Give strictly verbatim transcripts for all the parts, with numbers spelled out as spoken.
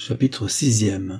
Chapitre sixième.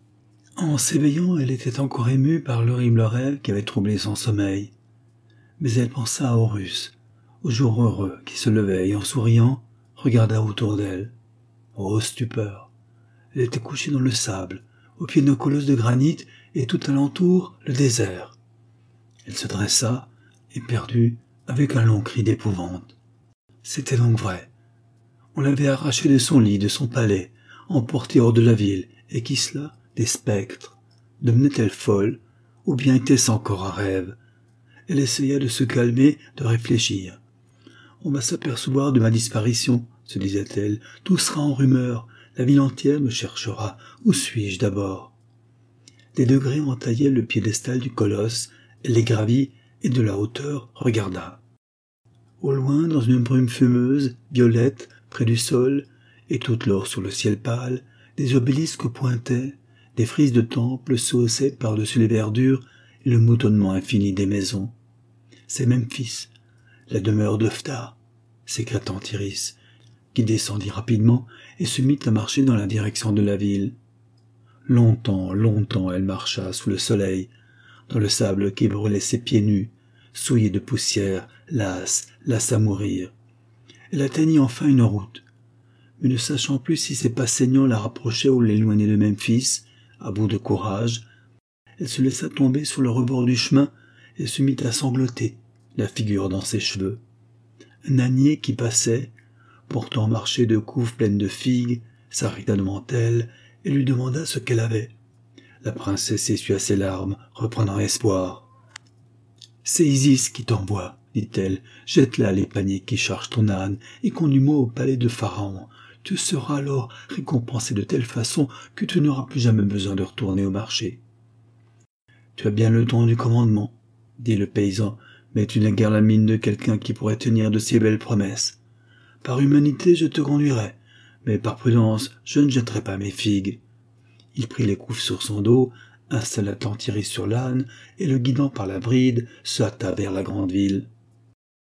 En s'éveillant, elle était encore émue par l'horrible rêve qui avait troublé son sommeil. Mais elle pensa à Horus, au jour heureux qui se levait et en souriant, regarda autour d'elle. Oh, stupeur! Elle était couchée dans le sable, au pied d'un colosse de granit et tout alentour le désert. Elle se dressa, éperdue, avec un long cri d'épouvante. C'était donc vrai. On l'avait arrachée de son lit, de son palais, emportée hors de la ville, et qui cela? Des spectres. Devenait-elle folle, ou bien était-ce encore un rêve? Elle essaya de se calmer, de réfléchir. On va s'apercevoir de ma disparition, se disait-elle. Tout sera en rumeur. La ville entière me cherchera. Où suis-je d'abord? Des degrés entaillaient le piédestal du colosse. Elle les gravit et de la hauteur regarda. Au loin, dans une brume fumeuse, violette, près du sol, et toute l'or sur le ciel pâle, des obélisques pointaient, des frises de temples se haussaient par-dessus les verdures et le moutonnement infini des maisons. C'est Memphis, la demeure de Phta, s'écria Anthiris, qui descendit rapidement et se mit à marcher dans la direction de la ville. Longtemps, longtemps elle marcha sous le soleil, dans le sable qui brûlait ses pieds nus, souillés de poussière, lasse, lasse à mourir. Elle atteignit enfin une route, mais ne sachant plus si ses pas saignants la rapprochaient ou l'éloignaient de Memphis, à bout de courage, elle se laissa tomber sur le rebord du chemin et se mit à sangloter, la figure dans ses cheveux. Un ânier qui passait, portant marché de couves pleines de figues, s'arrêta devant elle et lui demanda ce qu'elle avait. La princesse essuya ses larmes, reprenant espoir. « C'est Isis qui t'envoie, dit-elle. Jette-la les paniers qui chargent ton âne et conduis-moi au palais de Pharaon. Tu seras alors récompensé de telle façon que tu n'auras plus jamais besoin de retourner au marché. »« Tu as bien le don du commandement, dit le paysan, mais tu n'as guère la mine de quelqu'un qui pourrait tenir de si belles promesses. Par humanité, je te conduirai, mais par prudence, je ne jetterai pas mes figues. » Il prit les couves sur son dos, installa Anthiris sur l'âne, et le guidant par la bride, se hâta vers la grande ville.